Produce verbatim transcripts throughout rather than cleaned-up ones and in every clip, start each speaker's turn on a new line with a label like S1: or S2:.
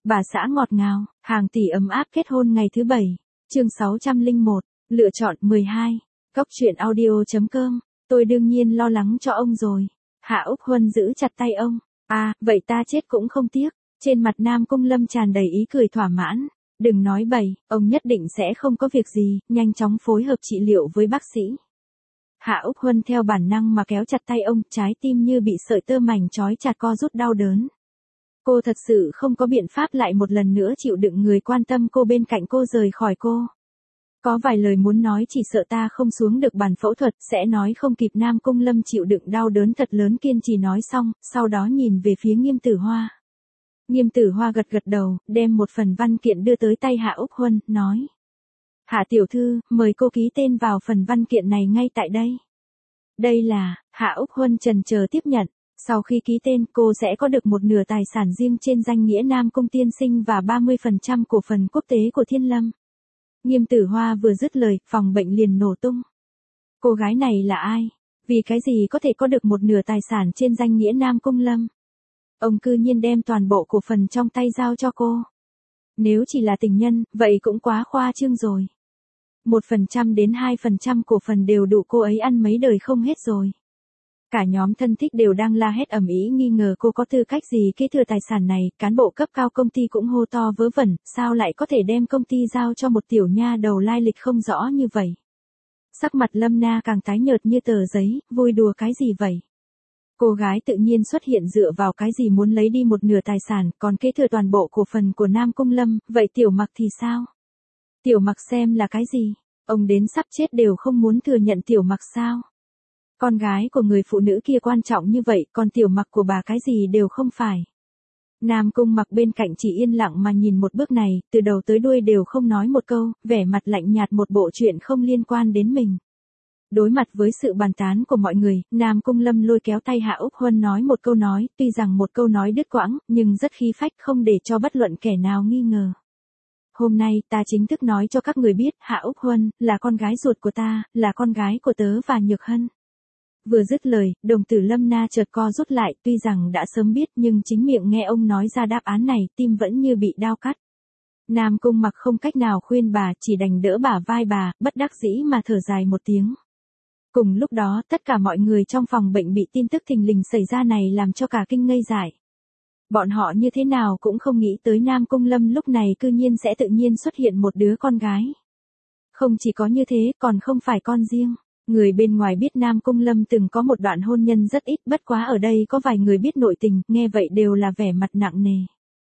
S1: Bà xã ngọt ngào, hàng tỷ ấm áp kết hôn ngày thứ bảy. Chương sáu trăm lẻ một, lựa chọn mười hai. Cốc truyện audio.com. Tôi đương nhiên lo lắng cho ông rồi. Hạ Úc Huân giữ chặt tay ông. À, vậy ta chết cũng không tiếc. Trên mặt Nam Cung Lâm tràn đầy ý cười thỏa mãn. Đừng nói bậy, ông nhất định sẽ không có việc gì, nhanh chóng phối hợp trị liệu với bác sĩ. Hạ Úc Huân theo bản năng mà kéo chặt tay ông, trái tim như bị sợi tơ mảnh trói chặt co rút đau đớn. Cô thật sự không có biện pháp lại một lần nữa chịu đựng người quan tâm cô bên cạnh cô rời khỏi cô. Có vài lời muốn nói chỉ sợ ta không xuống được bàn phẫu thuật sẽ nói không kịp. Nam Cung Lâm chịu đựng đau đớn thật lớn kiên trì nói xong, sau đó nhìn về phía Nghiêm Tử Hoa. Nghiêm Tử Hoa gật gật đầu, đem một phần văn kiện đưa tới tay Hạ Úc Huân, nói. Hạ tiểu thư, mời cô ký tên vào phần văn kiện này ngay tại đây. Đây là, Hạ Úc Huân trần chờ tiếp nhận. Sau khi ký tên, cô sẽ có được một nửa tài sản riêng trên danh nghĩa Nam Cung tiên sinh và ba mươi phần trăm cổ phần quốc tế của Thiên Lâm. Nghiêm Tử Hoa vừa dứt lời, phòng bệnh liền nổ tung. Cô gái này là ai? Vì cái gì có thể có được một nửa tài sản trên danh nghĩa Nam Cung Lâm? Ông cư nhiên đem toàn bộ cổ phần trong tay giao cho cô. Nếu chỉ là tình nhân, vậy cũng quá khoa trương rồi. Một phần trăm đến hai phần trăm cổ phần đều đủ cô ấy ăn mấy đời không hết rồi. Cả nhóm thân thích đều đang la hét ầm ĩ nghi ngờ cô có tư cách gì kế thừa tài sản này, cán bộ cấp cao công ty cũng hô to vớ vẩn, sao lại có thể đem công ty giao cho một tiểu nha đầu lai lịch không rõ như vậy. Sắc mặt Lâm Na càng tái nhợt như tờ giấy, vui đùa cái gì vậy? Cô gái tự nhiên xuất hiện dựa vào cái gì muốn lấy đi một nửa tài sản, còn kế thừa toàn bộ cổ phần của Nam Cung Lâm, vậy Tiểu Mặc thì sao? Tiểu Mặc xem là cái gì? Ông đến sắp chết đều không muốn thừa nhận Tiểu Mặc sao? Con gái của người phụ nữ kia quan trọng như vậy, còn Tiểu Mặc của bà cái gì đều không phải. Nam Cung Mặc bên cạnh chỉ yên lặng mà nhìn một bước này, từ đầu tới đuôi đều không nói một câu, vẻ mặt lạnh nhạt một bộ chuyện không liên quan đến mình. Đối mặt với sự bàn tán của mọi người, Nam Cung Lâm lôi kéo tay Hạ Úc Huân nói một câu nói, tuy rằng một câu nói đứt quãng, nhưng rất khí phách không để cho bất luận kẻ nào nghi ngờ. Hôm nay ta chính thức nói cho các người biết, Hạ Úc Huân, là con gái ruột của ta, là con gái của tớ và Nhược Hân. Vừa dứt lời, đồng tử Lâm Na chợt co rút lại, tuy rằng đã sớm biết nhưng chính miệng nghe ông nói ra đáp án này, tim vẫn như bị đao cắt. Nam Cung Mặc không cách nào khuyên bà, chỉ đành đỡ bả vai bà, bất đắc dĩ mà thở dài một tiếng. Cùng lúc đó, tất cả mọi người trong phòng bệnh bị tin tức thình lình xảy ra này làm cho cả kinh ngây dại. Bọn họ như thế nào cũng không nghĩ tới Nam Cung Lâm lúc này cư nhiên sẽ tự nhiên xuất hiện một đứa con gái. Không chỉ có như thế, còn không phải con riêng. Người bên ngoài biết Nam Cung Lâm từng có một đoạn hôn nhân rất ít, bất quá ở đây có vài người biết nội tình, nghe vậy đều là vẻ mặt nặng nề.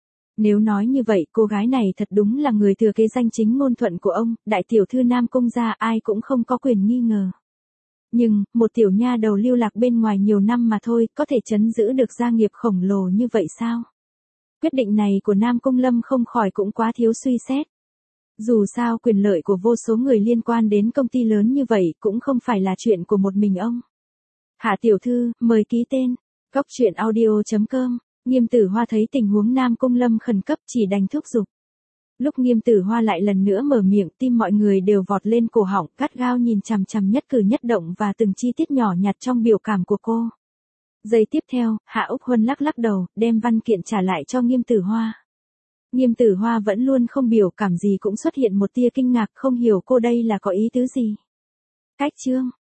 S1: Nếu nói như vậy, cô gái này thật đúng là người thừa kế danh chính ngôn thuận của ông, đại tiểu thư Nam Cung gia, ai cũng không có quyền nghi ngờ. Nhưng, một tiểu nha đầu lưu lạc bên ngoài nhiều năm mà thôi, có thể trấn giữ được gia nghiệp khổng lồ như vậy sao? Quyết định này của Nam Cung Lâm không khỏi cũng quá thiếu suy xét. Dù sao quyền lợi của vô số người liên quan đến công ty lớn như vậy cũng không phải là chuyện của một mình ông. Hạ tiểu thư, mời ký tên. Cốc truyện audio.com. Nghiêm Tử Hoa thấy tình huống Nam Cung Lâm khẩn cấp chỉ đành thúc giục. Lúc Nghiêm Tử Hoa lại lần nữa mở miệng, tim mọi người đều vọt lên cổ họng, gắt gao nhìn chằm chằm nhất cử nhất động và từng chi tiết nhỏ nhặt trong biểu cảm của cô. Giây tiếp theo, Hạ Úc Huân lắc lắc đầu, đem văn kiện trả lại cho Nghiêm Tử Hoa. Nghiêm Tử Hoa vẫn luôn không biểu cảm gì cũng xuất hiện một tia kinh ngạc, không hiểu cô đây là có ý tứ gì. Cách chương.